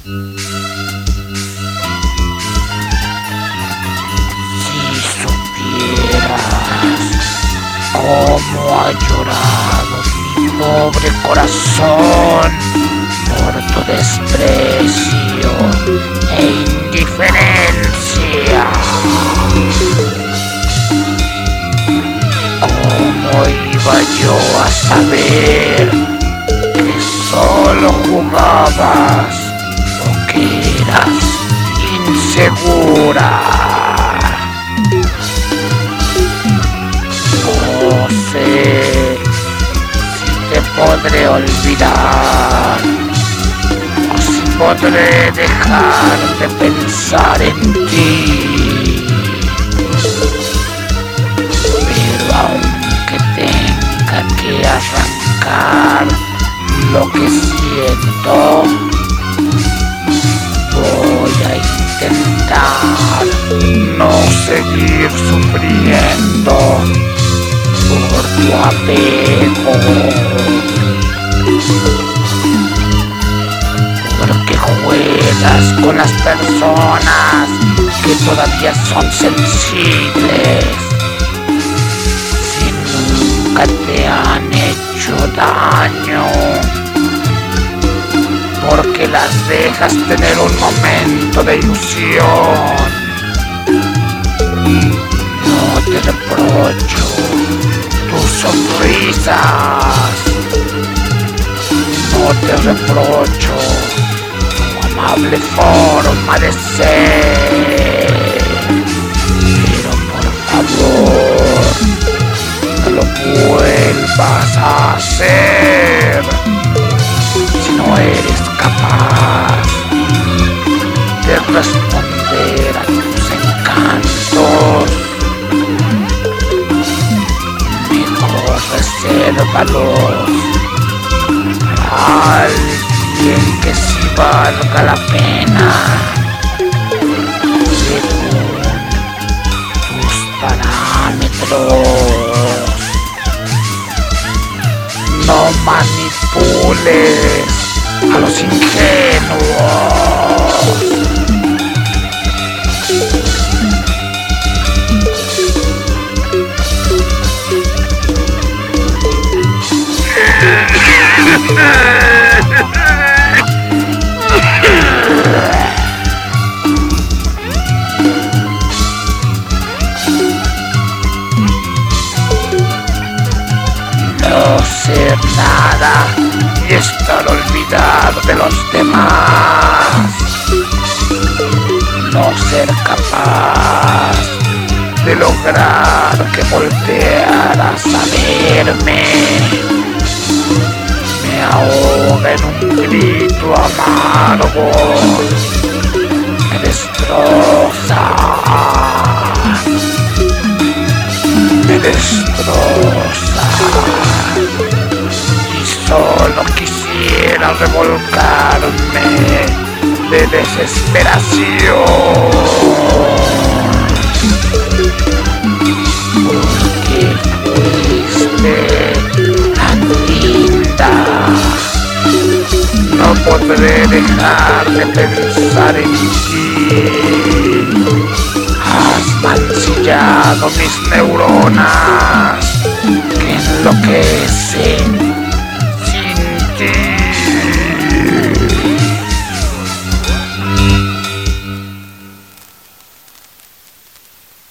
Si supieras cómo ha llorado mi pobre corazón por tu desprecio e indiferencia. ¿Cómo iba yo a saber que solo jugabas o que eras insegura? No sé si te podré olvidar o si podré dejar de pensar en ti. Pero aunque tenga que arrancar lo que siento, voy a intentar no seguir sufriendo por tu apego, porque juegas con las personas que todavía son sensibles. Si nunca te han hecho daño, porque las dejas tener un momento de ilusión. No te reprocho tus sonrisas, no te reprocho tu amable forma de ser, pero por favor, no lo vuelvas a hacer. Si no eres capaz de responder a tus encantos, mejor resérvalos a alguien que sí valga la pena, según tus parámetros. No manipules a los ingenuos. No ser nada y estar olvidado de los demás. No ser capaz de lograr que voltearas a verme. Me ahoga en un grito amargo. Me destroza. Me destroza. Y solo quisiera revolcarme de desesperación, porque fuiste tan linda. No podré dejar de pensar en ti. Has mancillado mis neuronas que enloquecen.